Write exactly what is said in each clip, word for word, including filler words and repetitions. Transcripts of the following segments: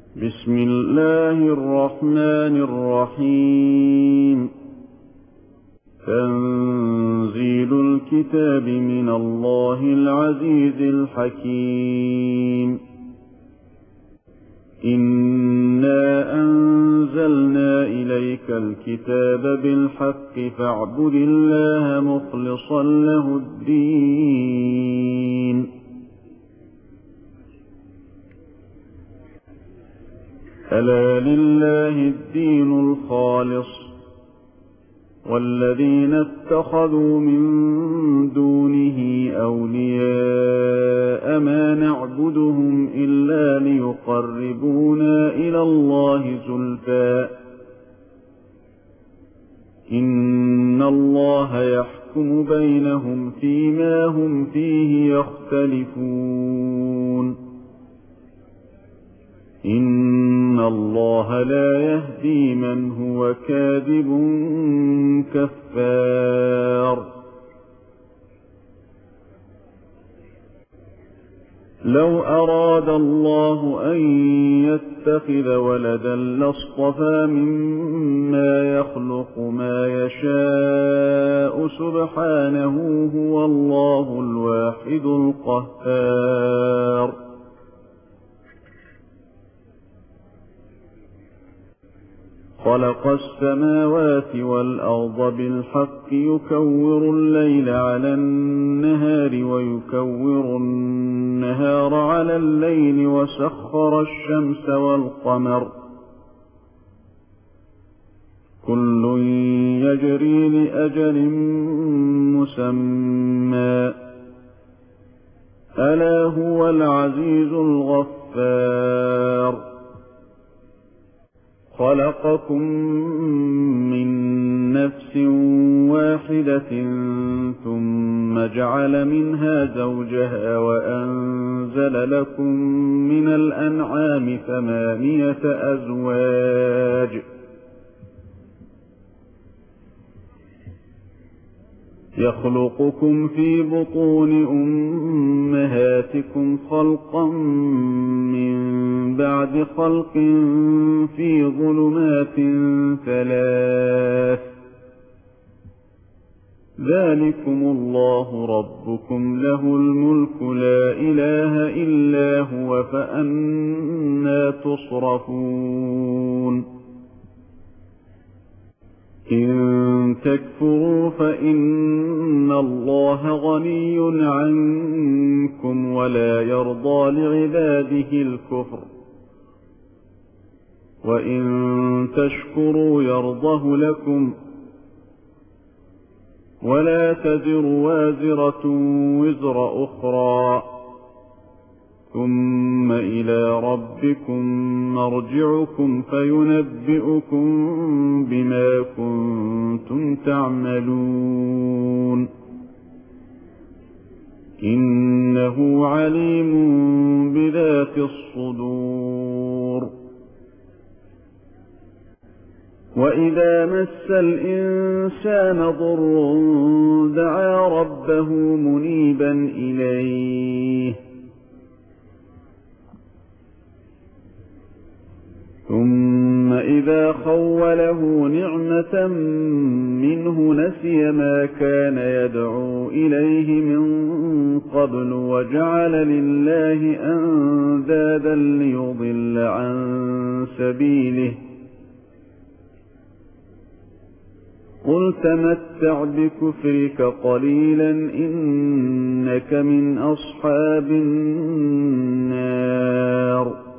بسم الله الرحمن الرحيم. تنزيل الكتاب من الله العزيز الحكيم. إنا أنزلنا إليك الكتاب بالحق فاعبد الله مخلصا له الدين. ألا لله الدين الخالص والذين اتخذوا من دونه أولياء ما نعبدهم إلا ليقربونا إلى الله زلفى إن الله يحكم بينهم فيما هم فيه يختلفون. إن الله لا يهدي من هو كاذب كفار. لو أراد الله أن يتخذ ولدا لاصطفى مما يخلق ما يشاء سبحانه هو الله الواحد القهار. خلق السماوات والأرض بالحق يكور الليل على النهار ويكور النهار على الليل وسخر الشمس والقمر كل يجري لأجل مسمى ألا هو العزيز الغفار. خلقكم من نفس واحدة ثم جعل منها زوجها وأنزل لكم من الأنعام ثمانية أزواج يخلقكم في بطون أمهاتكم خلقا من بعد خلق في ظلمات ثلاث ذلكم الله ربكم له الملك لا إله إلا هو فأنى تصرفون. إن تكفروا فإن الله غني عنكم ولا يرضى لعباده الكفر وإن تشكروا يرضه لكم ولا تزر وازرة وزر أخرى ثم إلى ربكم مرجعكم فينبئكم بما كنتم تعملون. إنه عليم بذات الصدور. وإذا مس الإنسان ضر دعا ربه منيبا إليه ثم إذا خوله نعمة منه نسي ما كان يدعو إليه من قبل وجعل لله أندادا ليضل عن سبيله قل تمتع بكفرك قليلا إنك من أصحاب النار.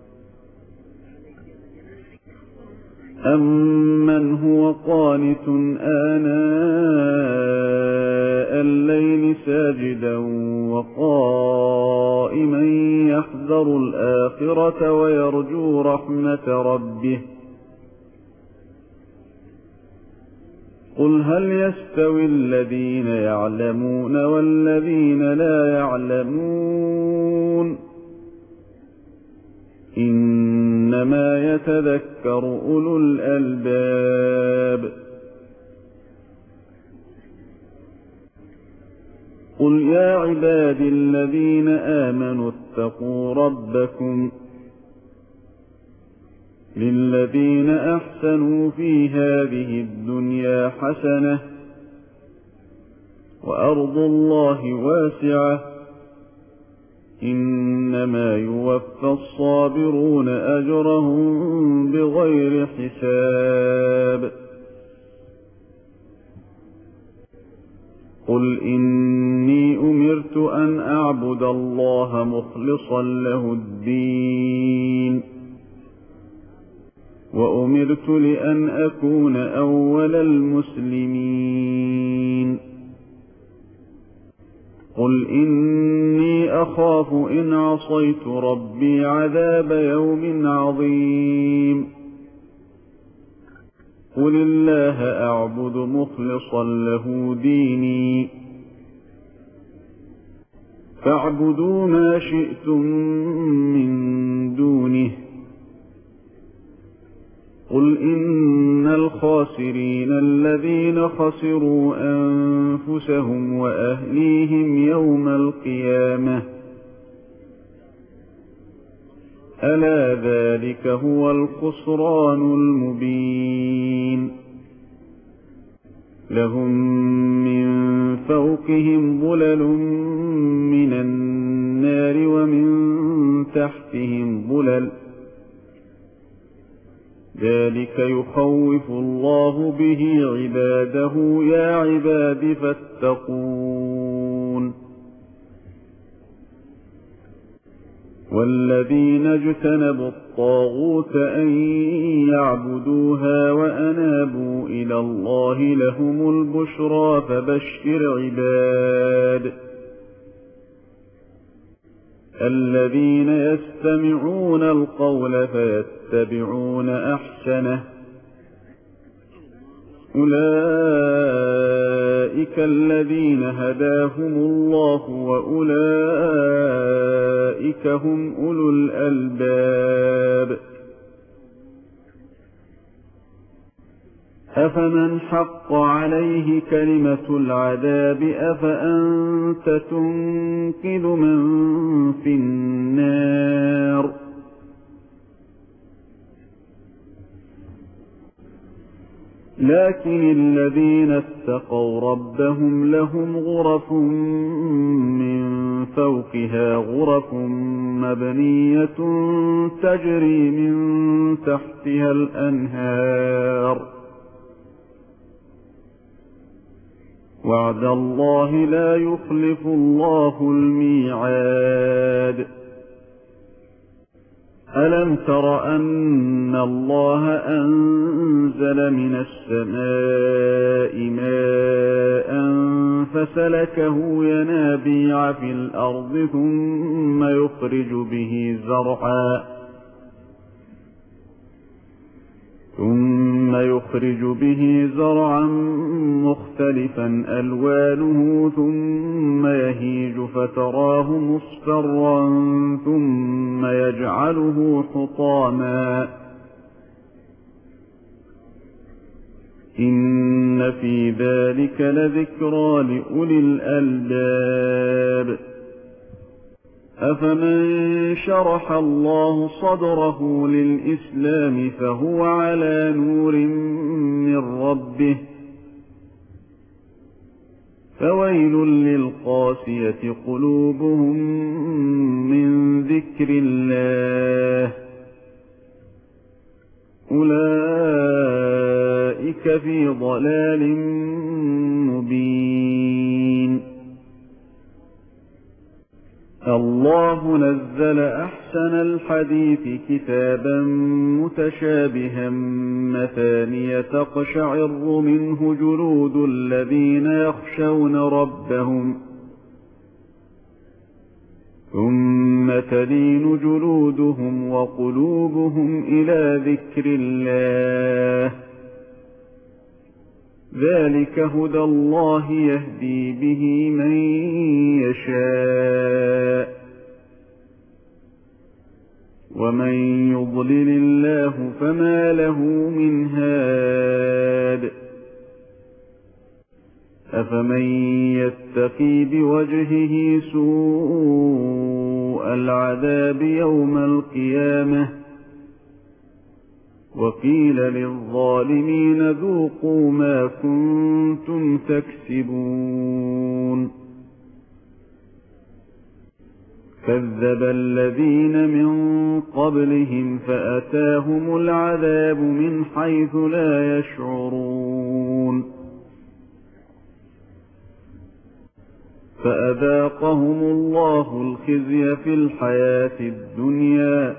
أمن هو قانت آناء الليل ساجدا وقائما يحذر الآخرة ويرجو رحمة ربه قل هل يستوي الذين يعلمون والذين لا يعلمون إنما يتذكر أولو الألباب. قل يا عبادي الذين آمنوا اتقوا ربكم للذين أحسنوا في هذه الدنيا حسنة وأرض الله واسعة إنما يوفى الصابرون أجرهم بغير حساب قل إني أمرت أن أعبد الله مخلصا له الدين وأمرت لأن أكون أول المسلمين قل إني أخاف إن عصيت ربي عذاب يوم عظيم قل الله أعبد مخلصا له ديني فاعبدوا ما شئتم من دونه قل إن الخاسرين الذين خسروا أنفسهم وأهليهم يوم القيامة ألا ذلك هو الخسران المبين لهم من فوقهم ظلل من النار ومن تحتهم ظلل ذلك يخوف الله به عباده يا عباد فاتقون والذين اجتنبوا الطاغوت أن يعبدوها وأنابوا إلى الله لهم البشرى فبشر عباد الذين يستمعون القول فيتبعون أحسنه أولئك الذين هداهم الله وأولئك هم أولو الألباب أفمن حق عليه كلمة العذاب أفأنت تنقذ من في النار لكن الذين اتقوا ربهم لهم غرف من فوقها غرف مبنية تجري من تحتها الأنهار وعد الله لا يخلف الله الميعاد ألم تر أن الله أنزل من السماء ماء فسلكه ينابيع في الأرض ثم يخرج به زرعا ثم يخرج به زرعا مختلفا ألوانه ثم يهيج فتراه مصفرا ثم يجعله حطاما إن في ذلك لذكرى لأولي الألباب أفمن شرح الله صدره للإسلام فهو على نور من ربه فويل للقاسية قلوبهم من ذكر الله أولئك في ضلال مبين الله نزل أحسن الحديث كتابا متشابها مثانية تقشعر منه جلود الذين يخشون ربهم ثم تلين جلودهم وقلوبهم إلى ذكر الله ذلك هدى الله يهدي به من يشاء ومن يضلل الله فما له من هاد أفمن يتقي بوجهه سوء العذاب يوم القيامة وقيل للظالمين ذوقوا ما كنتم تكسبون كذب الذين من قبلهم فأتاهم العذاب من حيث لا يشعرون فأذاقهم الله الخزي في الحياة الدنيا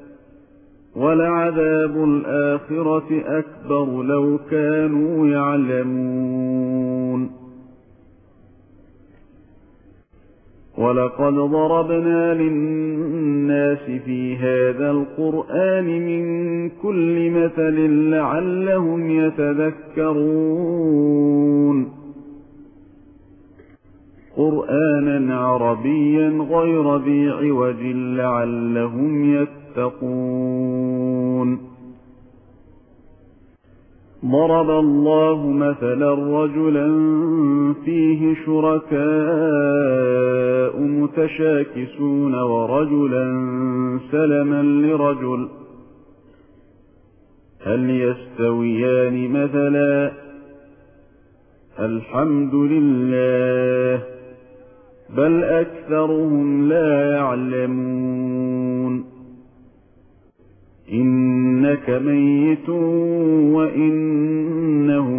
ولعذاب الآخرة أكبر لو كانوا يعلمون ولقد ضربنا للناس في هذا القرآن من كل مثل لعلهم يتذكرون قرآنا عربيا غير ذي عوج لعلهم يتقون ضرب الله مثلا رجلا فيه شركاء متشاكسون ورجلا سلما لرجل هل يستويان مثلا الحمد لله بل أكثرهم لا يعلمون إنك ميت وإنهم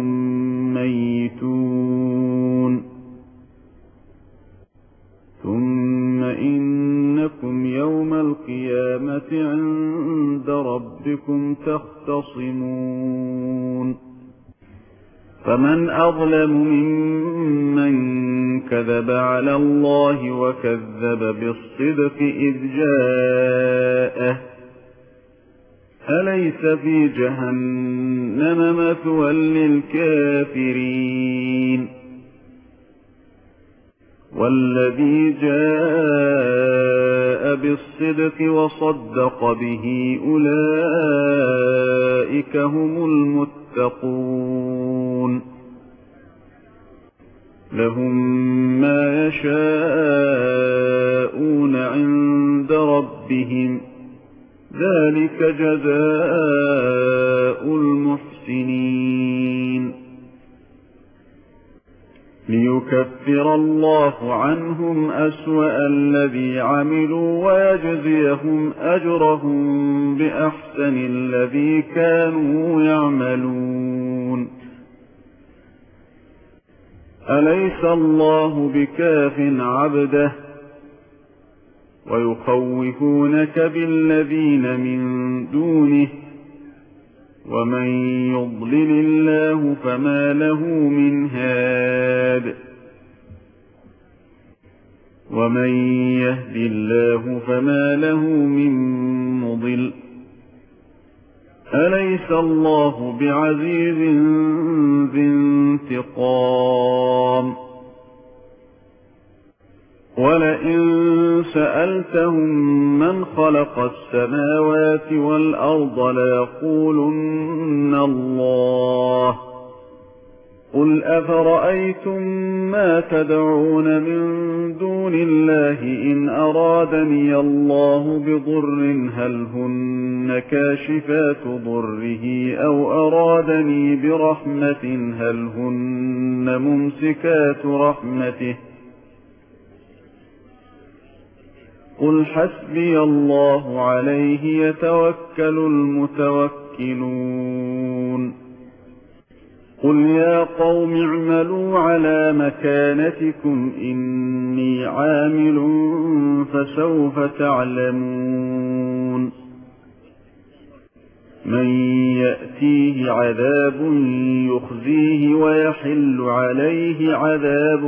ميتون ثم إنكم يوم القيامة عند ربكم تختصمون فمن أظلم ممن كذب على الله وكذب بالصدق إذ جاءه أليس في جهنم مثوى للكافرين والذي جاء بالصدق وصدق به أولئك هم المتقون لهم ما يشاءون عند ربهم ذلك جزاء المحسنين ليكفر الله عنهم أسوأ الذي عملوا ويجزيهم أجرهم بأحسن الذي كانوا يعملون أليس الله بكاف عبده ويخوفونك بالذين من دونه ومن يضلل الله فما له من هاد ومن يهد الله فما له من مضل أليس الله بعزيز ذي انتقام ولئن سألتهم من خلق السماوات والأرض ليقولن الله قل أفرأيتم ما تدعون من دون الله إن أرادني الله بضر هل هن كاشفات ضره أو أرادني برحمة هل هن ممسكات رحمته قل حسبي الله عليه يتوكل المتوكلون قل يا قوم اعملوا على مكانتكم إني عامل فسوف تعلمون من يأتيه عذاب يخزيه ويحل عليه عذاب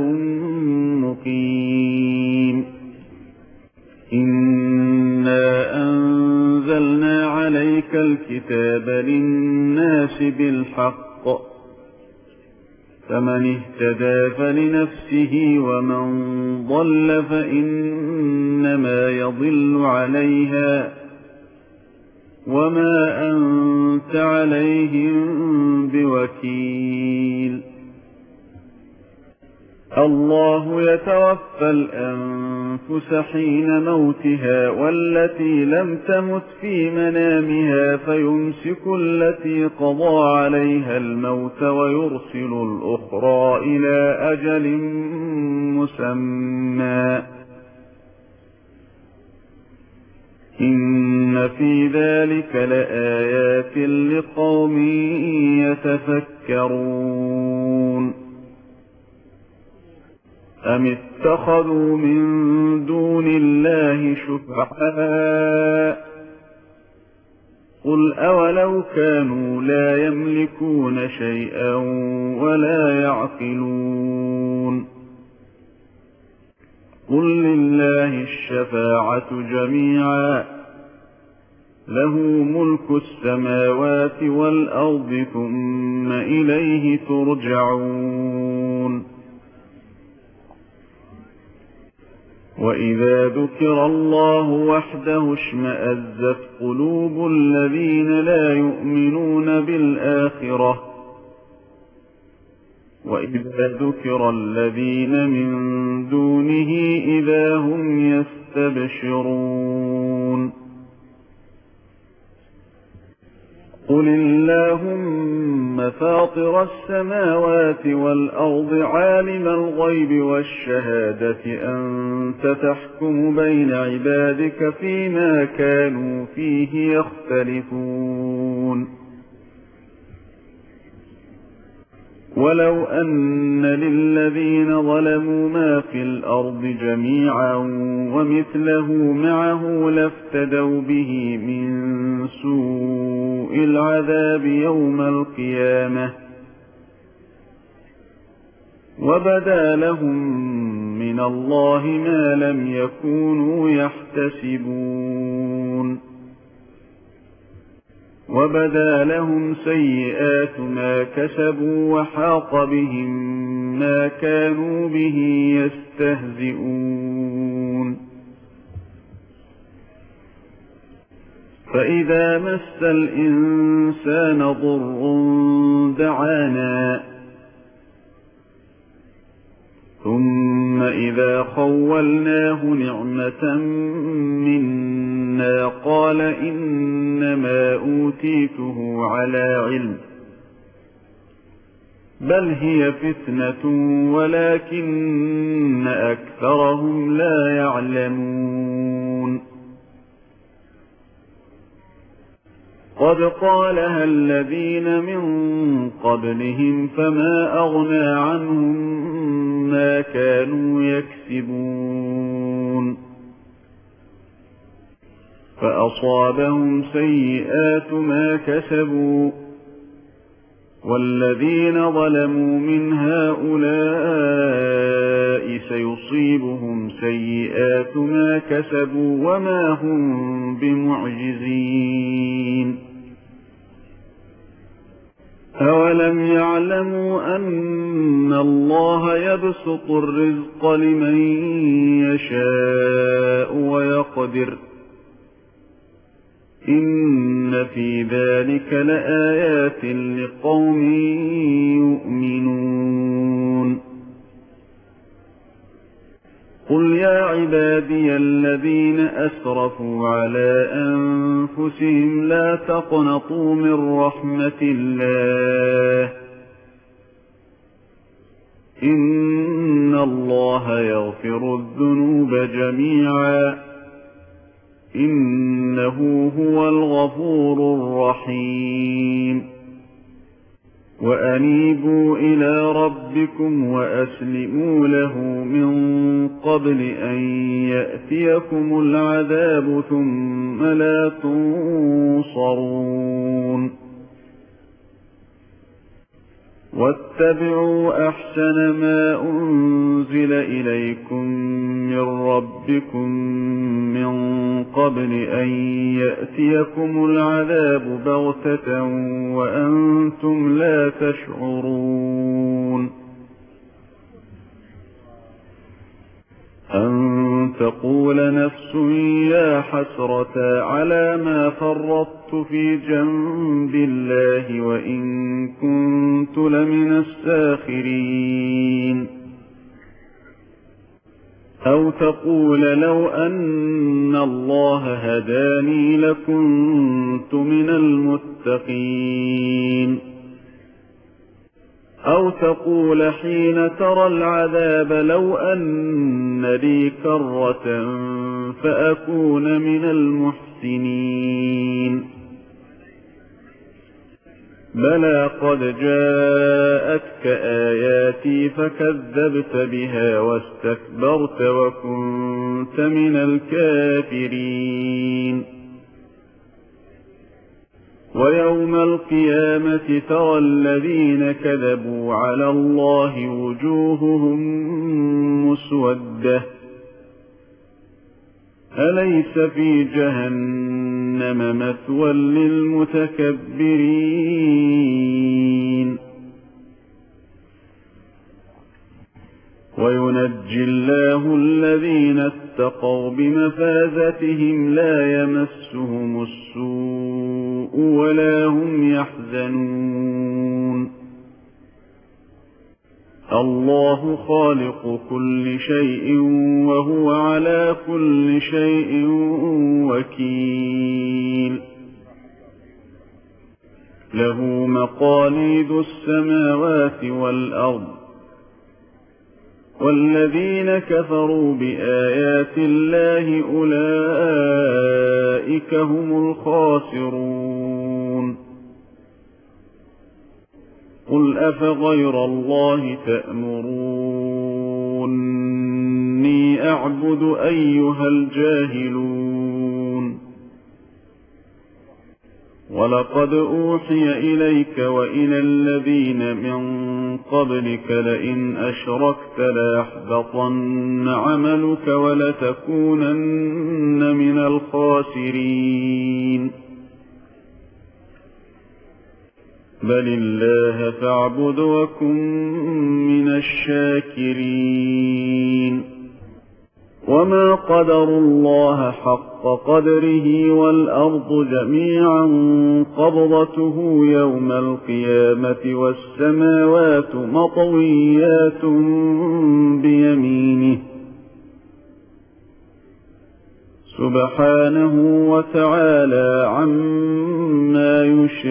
مقيم إنا أنزلنا عليك الكتاب للناس بالحق فمن اهتدى فلنفسه ومن ضل فإنما يضل عليها وما أنت عليهم بوكيل الله يتوفى الأنفس حين موتها والتي لم تمت في منامها فيمسك التي قضى عليها الموت ويرسل الأخرى إلى أجل مسمى إن في ذلك لآيات لقوم يتفكرون أم اتخذوا من دون الله شفعاء قل أولو كانوا لا يملكون شيئا ولا يعقلون قل لله الشفاعة جميعا له ملك السماوات والأرض ثم إليه ترجعون وإذا ذكر الله وحده اشمأزت قلوب الذين لا يؤمنون بالآخرة وإذا ذكر الذين من دونه إذا هم يستبشرون قل اللهم فاطر السماوات والأرض عالم الغيب والشهادة أنت تحكم بين عبادك فيما كانوا فيه يختلفون ولو أن للذين ظلموا ما في الأرض جميعا ومثله معه لافتدوا به من سوء العذاب يوم القيامة وبدا لهم من الله ما لم يكونوا يحتسبون وبدا لهم سيئات ما كسبوا وحاق بهم ما كانوا به يستهزئون فإذا مس الإنسان ضر دعانا ثم إذا خولناه نعمة منا قال إنما أوتيته على علم بل هي فتنة ولكن أكثرهم لا يعلمون قد قالها الذين من قبلهم فما أغنى عنهم ما كانوا يكسبون فأصابهم سيئات ما كسبوا والذين ظلموا من هؤلاء سيصيبهم سيئات ما كسبوا وما هم بمعجزين أولم يعلموا أن الله يبسط الرزق لمن يشاء ويقدر إن في ذلك لآيات لقوم يؤمنون قل يا عبادي الذين أسرفوا على أنفسهم لا تقنطوا من رحمة الله إن الله يغفر الذنوب جميعا إنه هو الغفور الرحيم وأنيبوا إلى ربكم وأسلموا له من قبل أن يأتيكم العذاب ثم لا تنصرون واتبعوا أحسن ما أنزل إليكم من ربكم من قبل أن يأتيكم العذاب بغتة وأنتم لا تشعرون أن تقول نفس يا حسرة على ما فرطت في جنب الله وإن كنت لمن الساخرين أو تقول لو أن الله هداني لكنت من المتقين. أو تقول حين ترى العذاب لو أن لي كرة فأكون من المحسنين. بلى قد جاءتك آياتي فكذبت بها واستكبرت وكنت من الكافرين. ويوم القيامة ترى الذين كذبوا على الله وجوههم مسودة أليس في جهنم مثوى للمتكبرين. وينجي الله الذين اتقوا بمفازتهم لا يمسهم السوء ولا هم يحزنون. الله خالق كل شيء وهو على كل شيء وكيل. له مقاليد السماوات والأرض والذين كفروا بآيات الله أولئك هم الخاسرون. قل أفغير الله تأمروني أعبد أيها الجاهلون. ولقد أوحي إليك وإلى الذين من قبلك لئن أشركت ليحبطن عملك ولتكونن من الخاسرين. بل الله فاعبد وكن من الشاكرين. وما قدروا الله حق قدره والأرض جميعا قبضته يوم القيامة والسماوات مطويات بيمينه سبحانه وتعالى عما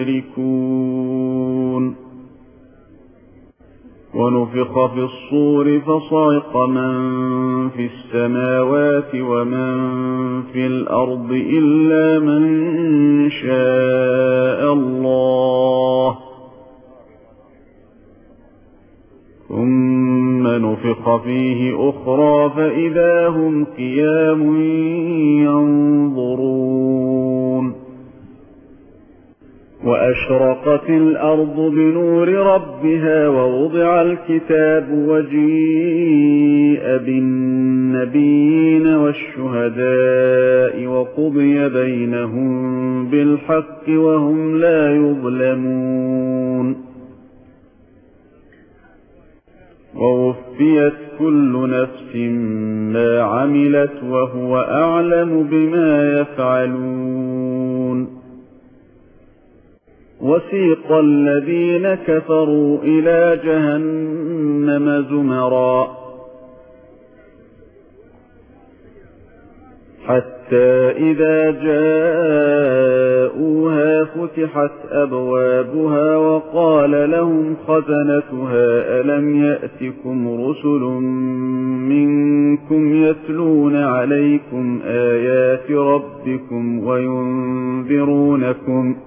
يشركون. ونفخ في الصور فصعق من في السماوات ومن في الأرض إلا من شاء الله ثم نفخ فيه أخرى فإذا هم قيام ينظرون. وأشرقت الأرض بنور ربها ووضع الكتاب وجيء بالنبيين والشهداء وقضي بينهم بالحق وهم لا يظلمون. ووفيت كل نفس ما عملت وهو أعلم بما يفعلون. وسيق الذين كفروا إلى جهنم زمرا حتى إذا جاءوها فتحت أبوابها وقال لهم خزنتها ألم يأتكم رسل منكم يتلون عليكم آيات ربكم وينذرونكم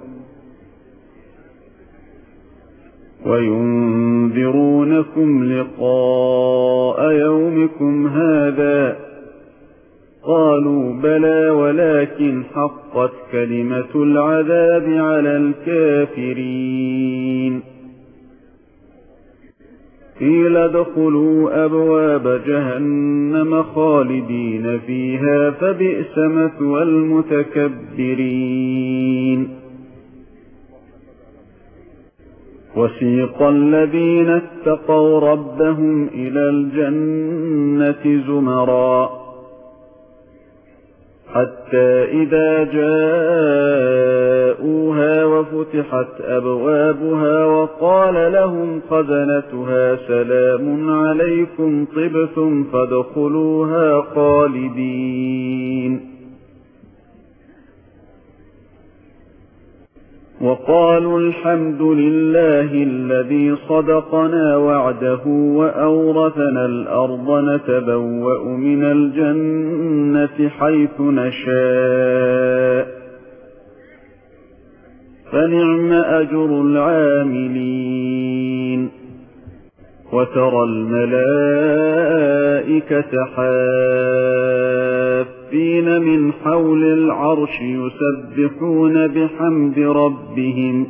وينذرونكم لقاء يومكم هذا قالوا بلى ولكن حقت كلمة العذاب على الكافرين. قيل ادخلوا أبواب جهنم خالدين فيها فبئس مثوى المتكبرين. وسيق الذين اتقوا ربهم إلى الجنة زمرا حتى إذا جاءوها وفتحت وفتحت أبوابها وقال لهم خزنتها سلام عليكم طبتم فادخلوها خالدين. وقالوا الحمد لله الذي صدقنا وعده وأورثنا الأرض نتبوأ من الجنة حيث نشاء فنعم أجر العاملين. وترى الملائكة حافين من حول العرش يسبحون بحمد ربهم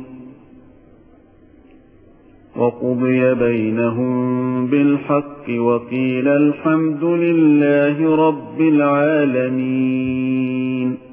وقضي بينهم بالحق وقيل الحمد لله رب العالمين.